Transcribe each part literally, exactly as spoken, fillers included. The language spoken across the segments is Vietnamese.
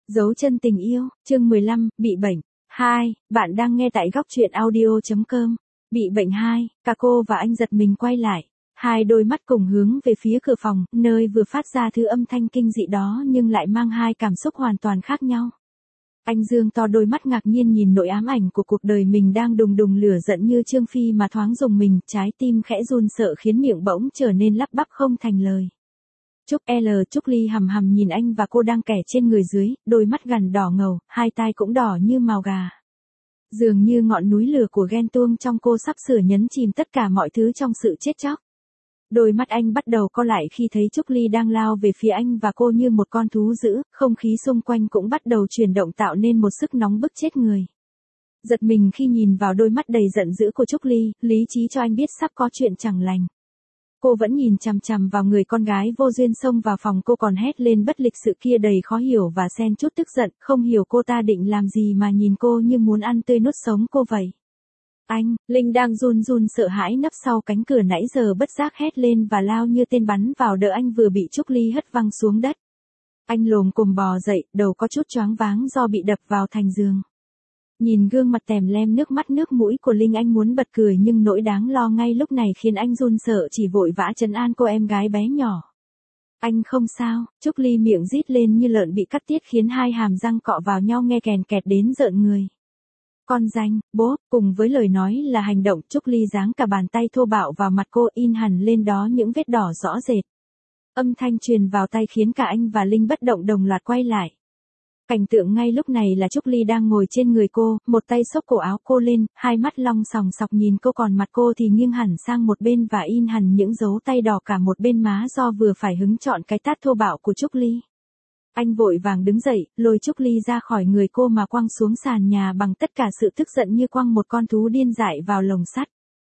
Dấu chân tình yêu, chương mười lăm, bị bệnh. hai, bạn đang nghe tại góc truyện audio.com. Bị bệnh hai, cả cô và anh giật mình quay lại. Hai đôi mắt cùng hướng về phía cửa phòng, nơi vừa phát ra thứ âm thanh kinh dị đó nhưng lại mang hai cảm xúc hoàn toàn khác nhau. Anh dương to đôi mắt ngạc nhiên nhìn nỗi ám ảnh của cuộc đời mình đang đùng đùng lửa giận như Trương Phi mà thoáng dùng mình, trái tim khẽ run sợ khiến miệng bỗng trở nên lắp bắp không thành lời. Trúc L. Trúc Ly hầm hầm nhìn anh và cô đang kẻ trên người dưới, đôi mắt gằn đỏ ngầu, hai tai cũng đỏ như mào gà. Dường như ngọn núi lửa của ghen tuông trong cô sắp sửa nhấn chìm tất cả mọi thứ trong sự chết chóc. Đôi mắt anh bắt đầu co lại khi thấy Trúc Ly đang lao về phía anh và cô như một con thú dữ, không khí xung quanh cũng bắt đầu chuyển động tạo nên một sức nóng bức chết người. Giật mình khi nhìn vào đôi mắt đầy giận dữ của Trúc Ly, lý trí cho anh biết sắp có chuyện chẳng lành. Cô vẫn nhìn chằm chằm vào người con gái vô duyên xông vào phòng cô còn hét lên bất lịch sự kia đầy khó hiểu và xen chút tức giận, không hiểu cô ta định làm gì mà nhìn cô như muốn ăn tươi nuốt sống cô vậy. Anh, Linh đang run run sợ hãi nấp sau cánh cửa nãy giờ bất giác hét lên và lao như tên bắn vào đỡ anh vừa bị Trúc Ly hất văng xuống đất. Anh lồm cồm bò dậy, đầu có chút choáng váng do bị đập vào thành giường. Nhìn gương mặt tèm lem nước mắt nước mũi của Linh anh muốn bật cười nhưng nỗi đáng lo ngay lúc này khiến anh run sợ chỉ vội vã trấn an cô em gái bé nhỏ. Anh không sao, Trúc Ly miệng rít lên như lợn bị cắt tiết khiến hai hàm răng cọ vào nhau nghe kèn kẹt đến rợn người. Con danh, bố, cùng với lời nói là hành động Trúc Ly giáng cả bàn tay thô bạo vào mặt cô in hẳn lên đó những vết đỏ rõ rệt. Âm thanh truyền vào tay khiến cả anh và Linh bất động đồng loạt quay lại. Cảnh tượng ngay lúc này là Trúc Ly đang ngồi trên người cô, một tay xốc cổ áo cô lên, hai mắt long sòng sọc nhìn cô còn mặt cô thì nghiêng hẳn sang một bên và in hẳn những dấu tay đỏ cả một bên má do vừa phải hứng chọn cái tát thô bạo của Trúc Ly. Anh vội vàng đứng dậy, lôi Trúc Ly ra khỏi người cô mà quăng xuống sàn nhà bằng tất cả sự tức giận như quăng một con thú điên dại vào lồng sắt.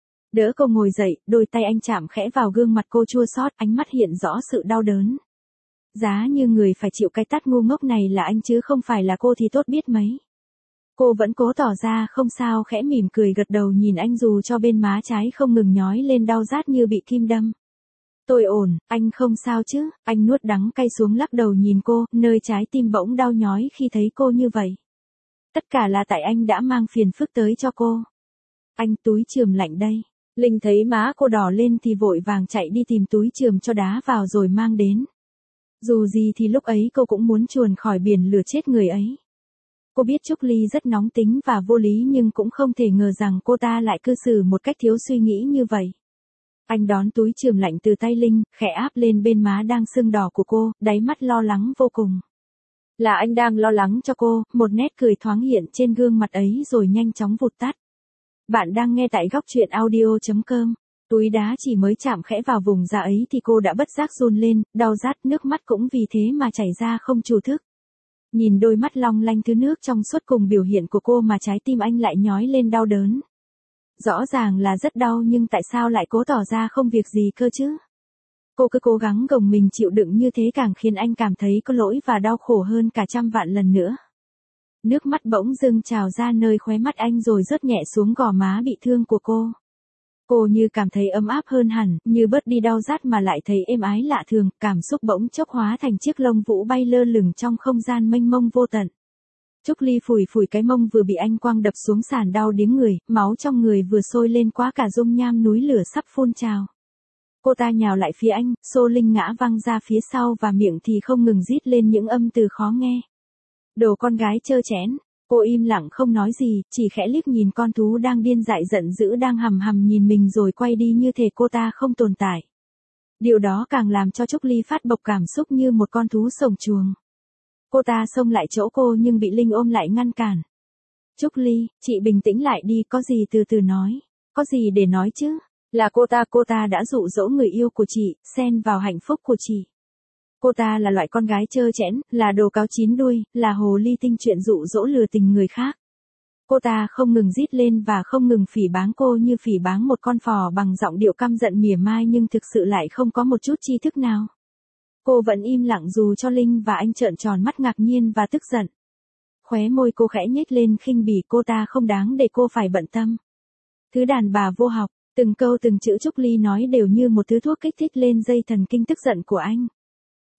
Đỡ cô ngồi dậy, đôi tay anh chạm khẽ vào gương mặt cô chua xót, ánh mắt hiện rõ sự đau đớn. Giá như người phải chịu cái tát ngu ngốc này là anh chứ không phải là cô thì tốt biết mấy. Cô vẫn cố tỏ ra không sao khẽ mỉm cười gật đầu nhìn anh dù cho bên má trái không ngừng nhói lên đau rát như bị kim đâm. Tôi ổn, anh không sao chứ, anh nuốt đắng cay xuống lắc đầu nhìn cô, nơi trái tim bỗng đau nhói khi thấy cô như vậy. Tất cả là tại anh đã mang phiền phức tới cho cô. Anh túi chườm lạnh đây. Linh thấy má cô đỏ lên thì vội vàng chạy đi tìm túi chườm cho đá vào rồi mang đến. Dù gì thì lúc ấy cô cũng muốn chuồn khỏi biển lửa chết người ấy. Cô biết Trúc Ly rất nóng tính và vô lý nhưng cũng không thể ngờ rằng cô ta lại cư xử một cách thiếu suy nghĩ như vậy. Anh đón túi chườm lạnh từ tay Linh, khẽ áp lên bên má đang sưng đỏ của cô, đáy mắt lo lắng vô cùng. Là anh đang lo lắng cho cô, một nét cười thoáng hiện trên gương mặt ấy rồi nhanh chóng vụt tắt. Bạn đang nghe tại góc truyện audio.com. Túi đá chỉ mới chạm khẽ vào vùng da ấy thì cô đã bất giác run lên, đau rát nước mắt cũng vì thế mà chảy ra không chủ thức. Nhìn đôi mắt long lanh thứ nước trong suốt cùng biểu hiện của cô mà trái tim anh lại nhói lên đau đớn. Rõ ràng là rất đau nhưng tại sao lại cố tỏ ra không việc gì cơ chứ? Cô cứ cố gắng gồng mình chịu đựng như thế càng khiến anh cảm thấy có lỗi và đau khổ hơn cả trăm vạn lần nữa. Nước mắt bỗng dưng trào ra nơi khóe mắt anh rồi rớt nhẹ xuống gò má bị thương của cô. Cô như cảm thấy ấm áp hơn hẳn, như bớt đi đau rát mà lại thấy êm ái lạ thường, cảm xúc bỗng chốc hóa thành chiếc lông vũ bay lơ lửng trong không gian mênh mông vô tận. Trúc Ly phủi phủi cái mông vừa bị anh quăng đập xuống sàn đau điếng người, máu trong người vừa sôi lên quá cả dung nham núi lửa sắp phun trào. Cô ta nhào lại phía anh, xô Linh ngã văng ra phía sau và miệng thì không ngừng rít lên những âm từ khó nghe. Đồ con gái trơ trẽn. Cô im lặng không nói gì, chỉ khẽ liếc nhìn con thú đang điên dại giận dữ đang hầm hầm nhìn mình rồi quay đi như thể cô ta không tồn tại. Điều đó càng làm cho Trúc Ly phát bộc cảm xúc như một con thú sổng chuồng. Cô ta xông lại chỗ cô nhưng bị Linh ôm lại ngăn cản. Trúc Ly, chị bình tĩnh lại đi, có gì từ từ nói. Có gì để nói chứ? Là cô ta, cô ta đã dụ dỗ người yêu của chị, xen vào hạnh phúc của chị. Cô ta là loại con gái trơ trẽn, là đồ cáo chín đuôi, là hồ ly tinh chuyện dụ dỗ lừa tình người khác. Cô ta không ngừng rít lên và không ngừng phỉ báng cô như phỉ báng một con phò bằng giọng điệu căm giận mỉa mai nhưng thực sự lại không có một chút tri thức nào. Cô vẫn im lặng dù cho Linh và anh trợn tròn mắt ngạc nhiên và tức giận. Khóe môi cô khẽ nhếch lên khinh bỉ, cô ta không đáng để cô phải bận tâm. Thứ đàn bà vô học, từng câu từng chữ Trúc Ly nói đều như một thứ thuốc kích thích lên dây thần kinh tức giận của anh.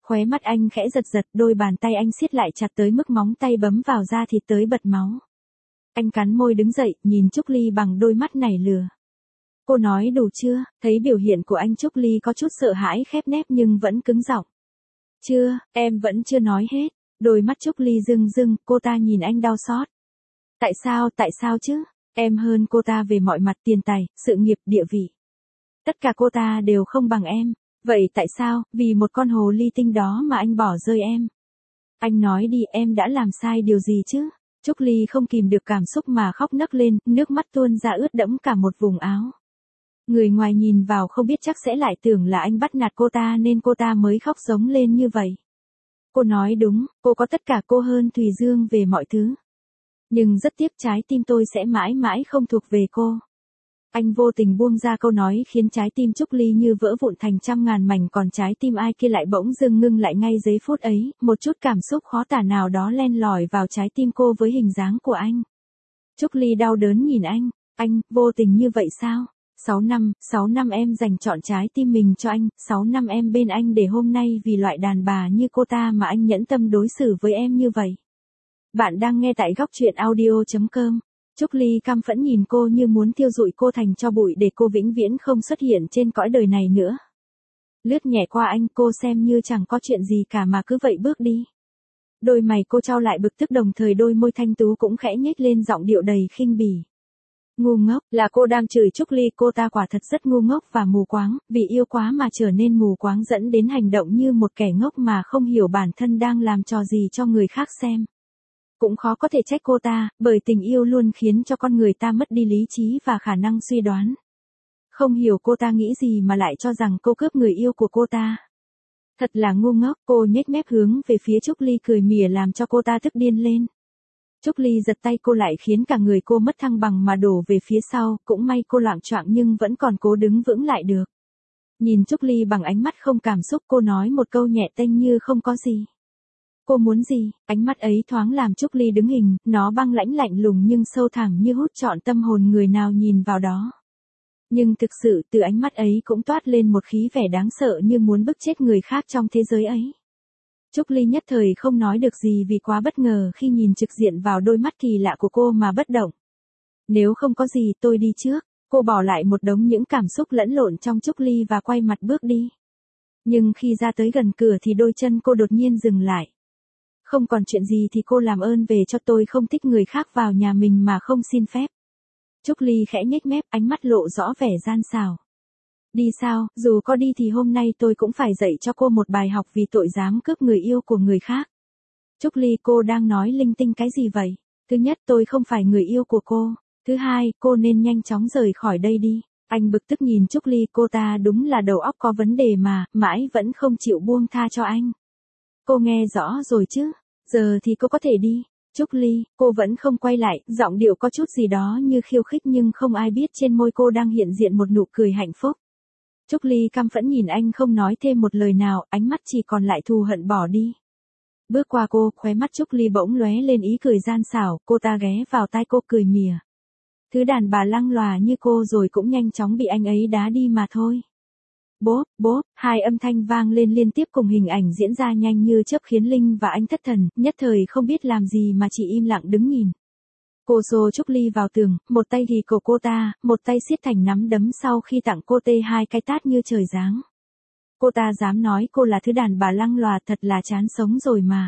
Khóe mắt anh khẽ giật giật, đôi bàn tay anh siết lại chặt tới mức móng tay bấm vào da thịt tới bật máu. Anh cắn môi đứng dậy, nhìn Trúc Ly bằng đôi mắt nảy lửa. Cô nói đủ chưa? Thấy biểu hiện của anh, Trúc Ly có chút sợ hãi khép nép nhưng vẫn cứng giọng. Chưa, em vẫn chưa nói hết. Đôi mắt Trúc Ly rưng rưng, cô ta nhìn anh đau xót. Tại sao, tại sao chứ? Em hơn cô ta về mọi mặt, tiền tài, sự nghiệp, địa vị. Tất cả cô ta đều không bằng em. Vậy tại sao, vì một con hồ ly tinh đó mà anh bỏ rơi em? Anh nói đi, em đã làm sai điều gì chứ? Trúc Ly không kìm được cảm xúc mà khóc nấc lên, nước mắt tuôn ra ướt đẫm cả một vùng áo. Người ngoài nhìn vào không biết chắc sẽ lại tưởng là anh bắt nạt cô ta nên cô ta mới khóc giống lên như vậy. Cô nói đúng, cô có tất cả, cô hơn Thùy Dương về mọi thứ. Nhưng rất tiếc trái tim tôi sẽ mãi mãi không thuộc về cô. Anh vô tình buông ra câu nói khiến trái tim Trúc Ly như vỡ vụn thành trăm ngàn mảnh, còn trái tim ai kia lại bỗng dưng ngưng lại ngay giây phút ấy, một chút cảm xúc khó tả nào đó len lỏi vào trái tim cô với hình dáng của anh. Trúc Ly đau đớn nhìn anh, anh, vô tình như vậy sao? Sáu năm, sáu năm em dành trọn trái tim mình cho anh, sáu năm em bên anh để hôm nay vì loại đàn bà như cô ta mà anh nhẫn tâm đối xử với em như vậy. Bạn đang nghe tại góc truyện audio chấm com. Trúc Ly căm phẫn nhìn cô như muốn thiêu rụi cô thành tro bụi để cô vĩnh viễn không xuất hiện trên cõi đời này nữa. Lướt nhẹ qua anh, cô xem như chẳng có chuyện gì cả mà cứ vậy bước đi. Đôi mày cô trao lại bực tức, đồng thời đôi môi thanh tú cũng khẽ nhếch lên giọng điệu đầy khinh bỉ. Ngu ngốc, là cô đang chửi Trúc Ly, cô ta quả thật rất ngu ngốc và mù quáng, vì yêu quá mà trở nên mù quáng dẫn đến hành động như một kẻ ngốc mà không hiểu bản thân đang làm trò gì cho người khác xem. Cũng khó có thể trách cô ta, bởi tình yêu luôn khiến cho con người ta mất đi lý trí và khả năng suy đoán. Không hiểu cô ta nghĩ gì mà lại cho rằng cô cướp người yêu của cô ta. Thật là ngu ngốc, cô nhếch mép hướng về phía Trúc Ly cười mỉa làm cho cô ta tức điên lên. Trúc Ly giật tay cô lại khiến cả người cô mất thăng bằng mà đổ về phía sau, cũng may cô loạng choạng nhưng vẫn còn cố đứng vững lại được. Nhìn Trúc Ly bằng ánh mắt không cảm xúc, cô nói một câu nhẹ tênh như không có gì. Cô muốn gì? Ánh mắt ấy thoáng làm Trúc Ly đứng hình, nó băng lãnh lạnh lùng nhưng sâu thẳm như hút trọn tâm hồn người nào nhìn vào đó. Nhưng thực sự từ ánh mắt ấy cũng toát lên một khí vẻ đáng sợ như muốn bức chết người khác trong thế giới ấy. Trúc Ly nhất thời không nói được gì vì quá bất ngờ khi nhìn trực diện vào đôi mắt kỳ lạ của cô mà bất động. Nếu không có gì tôi đi trước, cô bỏ lại một đống những cảm xúc lẫn lộn trong Trúc Ly và quay mặt bước đi. Nhưng khi ra tới gần cửa thì đôi chân cô đột nhiên dừng lại. Không còn chuyện gì thì cô làm ơn về cho, tôi không thích người khác vào nhà mình mà không xin phép. Trúc Ly khẽ nhếch mép, ánh mắt lộ rõ vẻ gian xảo. Đi sao, dù có đi thì hôm nay tôi cũng phải dạy cho cô một bài học vì tội dám cướp người yêu của người khác. Trúc Ly, cô đang nói linh tinh cái gì vậy? Thứ nhất, tôi không phải người yêu của cô. Thứ hai, cô nên nhanh chóng rời khỏi đây đi. Anh bực tức nhìn Trúc Ly, cô ta đúng là đầu óc có vấn đề mà, mãi vẫn không chịu buông tha cho anh. Cô nghe rõ rồi chứ, giờ thì cô có thể đi. Trúc Ly, cô vẫn không quay lại, giọng điệu có chút gì đó như khiêu khích nhưng không ai biết trên môi cô đang hiện diện một nụ cười hạnh phúc. Trúc Ly căm phẫn nhìn anh không nói thêm một lời nào, ánh mắt chỉ còn lại thù hận bỏ đi. Bước qua cô, khóe mắt Trúc Ly bỗng lóe lên ý cười gian xảo, cô ta ghé vào tai cô cười mỉa. Thứ đàn bà lăng lòa như cô rồi cũng nhanh chóng bị anh ấy đá đi mà thôi. Bốp, bốp, hai âm thanh vang lên liên tiếp cùng hình ảnh diễn ra nhanh như chớp khiến Linh và anh thất thần, nhất thời không biết làm gì mà chỉ im lặng đứng nhìn. Cô xô Trúc Ly vào tường, một tay thì cổ cô ta, một tay siết thành nắm đấm sau khi tặng cô tê hai cái tát như trời giáng. Cô ta dám nói cô là thứ đàn bà lăng lòa, thật là chán sống rồi mà.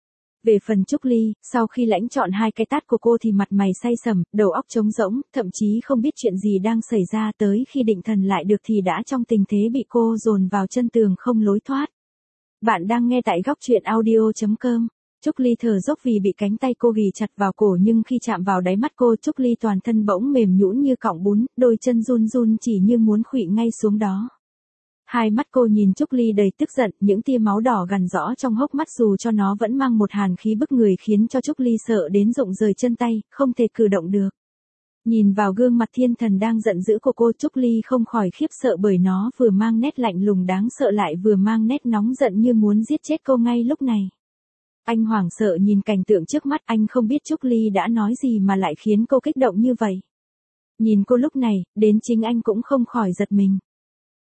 Về phần Trúc Ly, sau khi lãnh trọn hai cái tát của cô thì mặt mày say sẩm, đầu óc trống rỗng, thậm chí không biết chuyện gì đang xảy ra, tới khi định thần lại được thì đã trong tình thế bị cô dồn vào chân tường không lối thoát. Bạn đang nghe tại góc truyện audio chấm com. Trúc Ly thở dốc vì bị cánh tay cô ghì chặt vào cổ, nhưng khi chạm vào đáy mắt cô, Trúc Ly toàn thân bỗng mềm nhũn như cọng bún, đôi chân run run chỉ như muốn khuỵu ngay xuống đó. Hai mắt cô nhìn Trúc Ly đầy tức giận, những tia máu đỏ gằn rõ trong hốc mắt dù cho nó vẫn mang một hàn khí bức người khiến cho Trúc Ly sợ đến rụng rời chân tay, không thể cử động được. Nhìn vào gương mặt thiên thần đang giận dữ của cô, Trúc Ly không khỏi khiếp sợ bởi nó vừa mang nét lạnh lùng đáng sợ lại vừa mang nét nóng giận như muốn giết chết cô ngay lúc này. Anh hoảng sợ nhìn cảnh tượng trước mắt, anh không biết Trúc Ly đã nói gì mà lại khiến cô kích động như vậy. Nhìn cô lúc này, đến chính anh cũng không khỏi giật mình.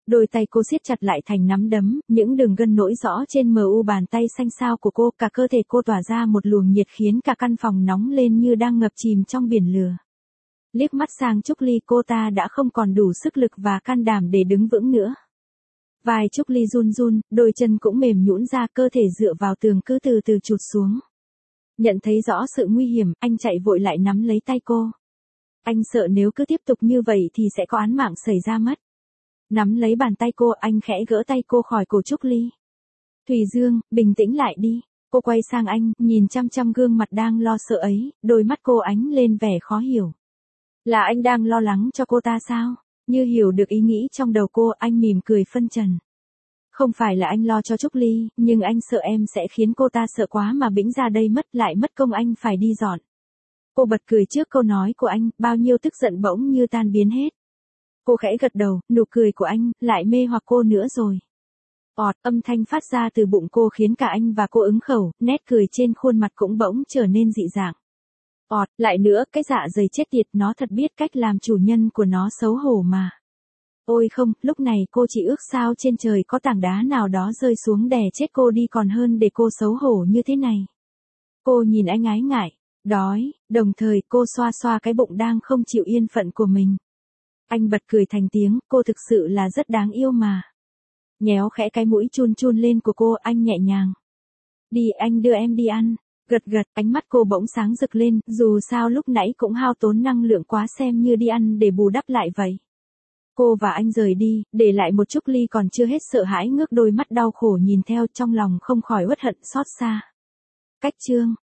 Đôi tay cô siết chặt lại thành nắm đấm, những đường gân nổi rõ trên mờ u bàn tay xanh xao của cô, cả cơ thể cô tỏa ra một luồng nhiệt khiến cả căn phòng nóng lên như đang ngập chìm trong biển lửa. Liếc mắt sang Trúc Ly, cô ta đã không còn đủ sức lực và can đảm để đứng vững nữa. Vai Trúc Ly run run, đôi chân cũng mềm nhũn ra, cơ thể dựa vào tường cứ từ từ trụt xuống. Nhận thấy rõ sự nguy hiểm, anh chạy vội lại nắm lấy tay cô. Anh sợ nếu cứ tiếp tục như vậy thì sẽ có án mạng xảy ra mất. Nắm lấy bàn tay cô, anh khẽ gỡ tay cô khỏi cổ Trúc Ly. Thùy Dương, bình tĩnh lại đi. Cô quay sang anh, nhìn chăm chăm gương mặt đang lo sợ ấy, đôi mắt cô ánh lên vẻ khó hiểu. Là anh đang lo lắng cho cô ta sao? Như hiểu được ý nghĩ trong đầu cô, anh mỉm cười phân trần. Không phải là anh lo cho Trúc Ly, nhưng anh sợ em sẽ khiến cô ta sợ quá mà bĩnh ra đây mất, lại mất công anh phải đi dọn. Cô bật cười trước câu nói của anh, bao nhiêu tức giận bỗng như tan biến hết. Cô khẽ gật đầu, nụ cười của anh lại mê hoặc cô nữa rồi. Ọt, âm thanh phát ra từ bụng cô khiến cả anh và cô ứng khẩu, nét cười trên khuôn mặt cũng bỗng trở nên dị dạng. Ọt, lại nữa, cái dạ dày chết tiệt, nó thật biết cách làm chủ nhân của nó xấu hổ mà. Ôi không, lúc này cô chỉ ước sao trên trời có tảng đá nào đó rơi xuống đè chết cô đi còn hơn để cô xấu hổ như thế này. Cô nhìn anh ái ngại, đói, đồng thời cô xoa xoa cái bụng đang không chịu yên phận của mình. Anh bật cười thành tiếng, cô thực sự là rất đáng yêu mà. Nhéo khẽ cái mũi chun chun lên của cô, anh nhẹ nhàng. Đi, anh đưa em đi ăn. Gật gật, ánh mắt cô bỗng sáng rực lên, dù sao lúc nãy cũng hao tốn năng lượng quá, xem như đi ăn để bù đắp lại vậy. Cô và anh rời đi, để lại một Trúc Ly còn chưa hết sợ hãi ngước đôi mắt đau khổ nhìn theo, trong lòng không khỏi uất hận xót xa. Cách chương